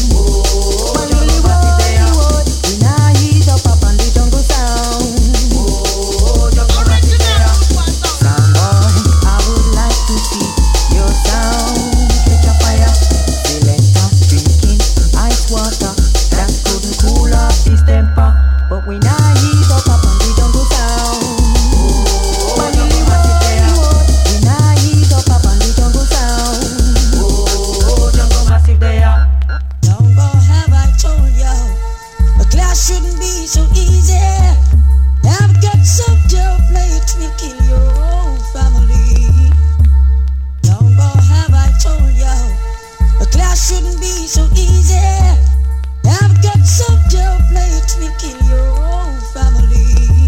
We not ease up on the jungle sound. Sound boy, I would like to see your sound catch a fire. Selector drinking ice water that couldn't cool off his temper. But we not ease up on the jungle sound. We not ease up on the jungle sound. Jungle massive there.
Long ago have I told you, a class shouldn't be so easy. I've got some job play, it will kill your whole family. Long ago have I told you, a class shouldn't be so easy. I've got some job play, it will kill your whole family.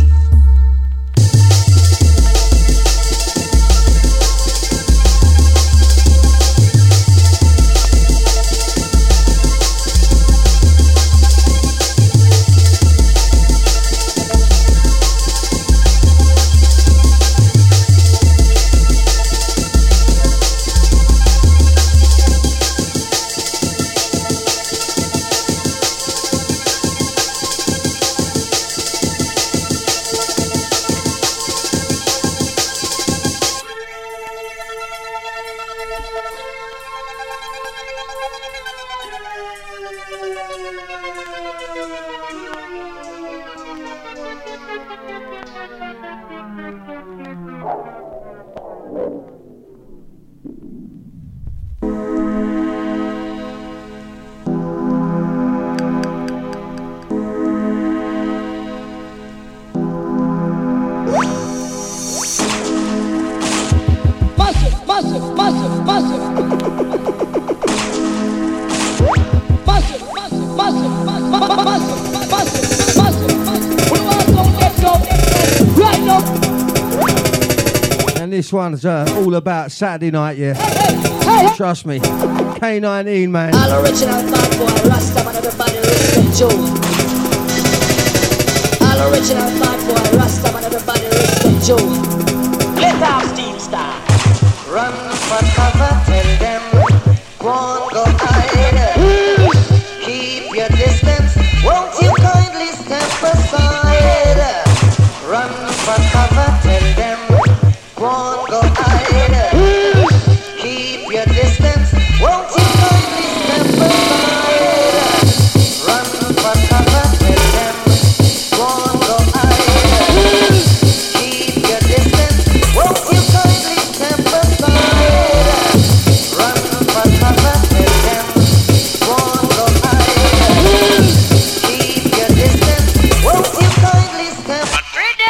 And this one's all about Saturday night, yeah. Trust me. K19, man.
All original bad boy, Rasta, man, everybody respect you. All original bad boy, Rasta, man, everybody respect you. Let off Steam Star.
Run for cover, tell them, go on, go hide. Keep your distance, won't you kindly step aside? Run for cover, tell them, go on, go hide. Keep your distance, won't you kindly step aside? Run for cover, tell them, go on, go hide. Keep your distance, won't you kindly step aside? Run for cover, tell them, go on, go hide. Keep your distance, won't you kindly step aside?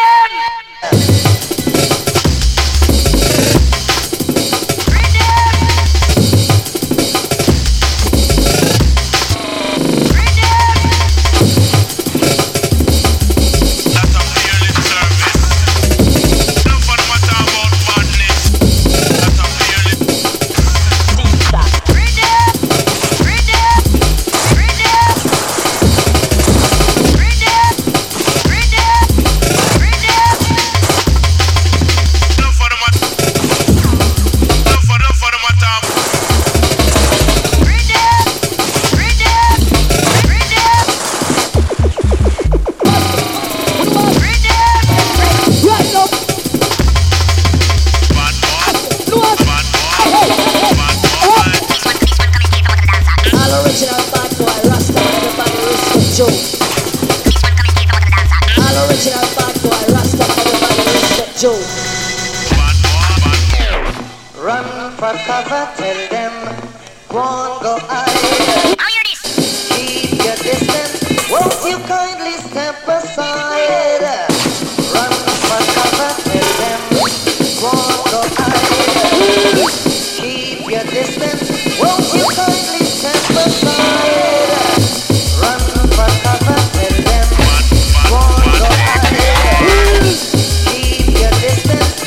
Run for cover, tell them, go on, go hide. Keep your distance, won't you kindly step aside? Run for cover, tell them, go on, go hide. Keep your distance, won't you kindly step aside? Run for cover, tell them, go on, go hide. Keep your distance,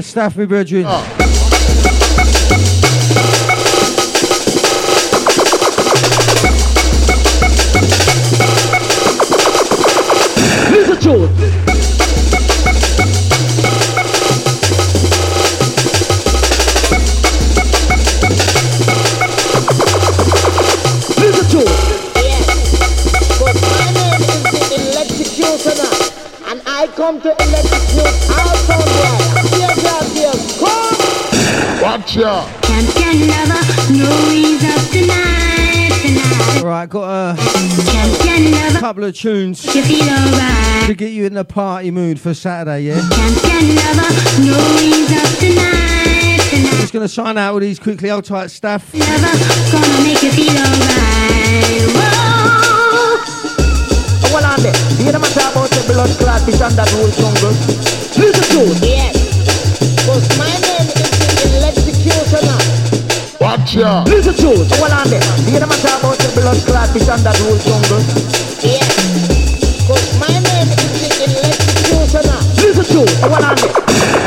Staff, me brethren.
Listen to it. Listen to it.
Yes, but my name is the Electrocutioner, and I come to electrocute all sound boy. Yes, come.
Watch ya.
Champion lover, no ease up tonight.
Alright, got a
Champion lover,
couple of tunes
you feel alright.
to get you in the party mood for Saturday, yeah?
Champion lover, no ease up tonight.
I'm just gonna sign out with these quickly. Hold tight, Staff.
Lover, gonna make you feel alright. Whoa.
Hold on there. You know matter about the blood clot fish and that whole jungle.
Listen to it.
Yes, but my name is the Electrocutioner.
Watch ya.
Listen to it.
Hold on there. You know matter about the blood clot fish and that whole jungle. Yes, but my name is the Electrocutioner.
Listen to it.
Hold on there.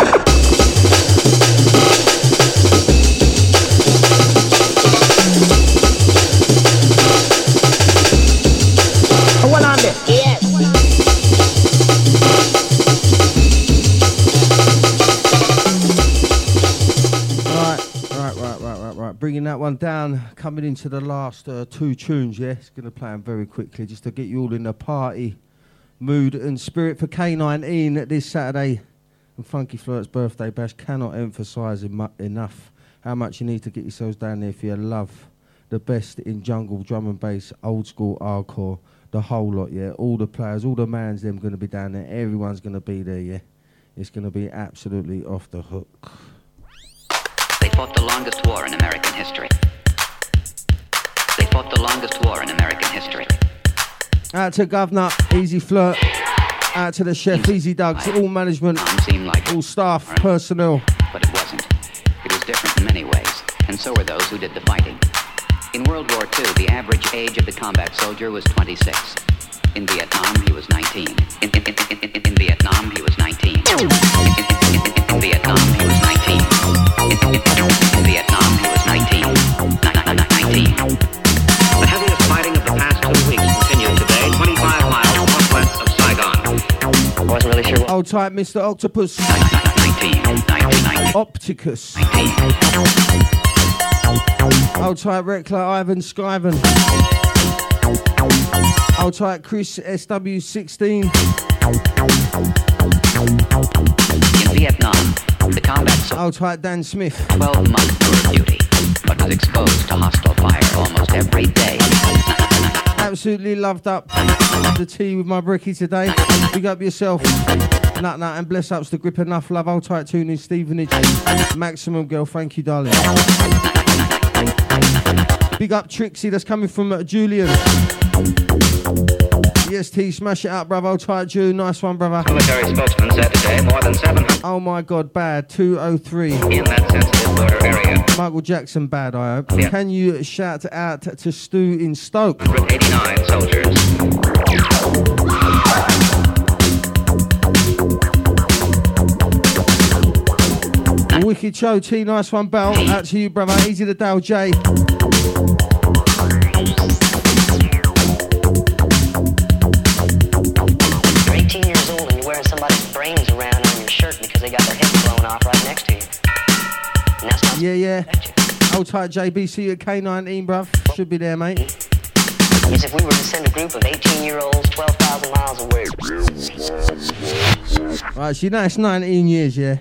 Hold on there. Yes.
Right. Bringing that one down. Coming into the last two tunes, yeah? It's going to play them very quickly just to get you all in the party mood and spirit for K19 this Saturday. And Funky Flirt's birthday bash. Cannot emphasise enough how much you need to get yourselves down there if you love the best in jungle, drum and bass, old school, hardcore, the whole lot, yeah? All the players, all the mans, them going to be down there. Everyone's going to be there, yeah? It's going to be absolutely off the hook.
They fought the longest war in American history. They fought the longest war in American history.
Out to Governor, Easy Flirt. Out to the chef, Easy Dugs, all management, all staff, personnel.
But it wasn't. It was different in many ways, and so were those who did the fighting. In World War II, the average age of the combat soldier was 26. In Vietnam, he was 19. In Vietnam, he was 19. In Vietnam, he was 19. In Vietnam, he was 19. 19.
The heaviest fighting of the past 2 weeks continued today, 25 miles northwest of Saigon.
I wasn't really sure what...
Hold tight, Mr. Octopus.
19.
Opticus.
19.
Hold tight, Reckler, Ivan Skyven. Hold tight, Chris SW16.
In Vietnam, the combat soldier...
Hold tight, Dan Smith.
12 months tour of duty, but was exposed to hostile fire almost every day.
Absolutely loved up the tea with my brekkie today. Big up yourself. Nut, and bless ups to Grip Enough Love. Hold tight, tuning Stevenage. Maximum Girl, thank you, darling. Big up Trixie, that's coming from Julian. Yes, T, smash it up, brother. Hold tight, June. Nice one, brother.
Military spokesman said today more than 700...
Oh my God, bad. 203.
in that sensitive border area.
Michael Jackson, bad, I hope.
Yeah.
Can you shout out to Stu in Stoke?
189 soldiers.
Wicked show, T. Nice one, Bell. Out to you, brother. Easy to Dale J.
You're 18 years old and you're wearing somebody's brains around on your shirt because they got their head blown off right next to you. And that's not
Yeah. Hold tight, JBC at K19, bruv. Should be there, mate.
as if we were to send a group of 18-year-olds 12,000 miles away.
Right, so you know it's 19 years, yeah?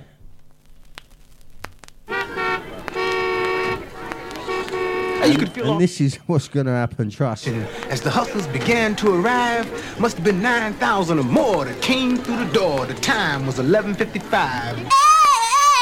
And this is what's going to happen, trust me.
As the hustlers began to arrive, must have been 9,000 or more that came through the door. The time was 11:55.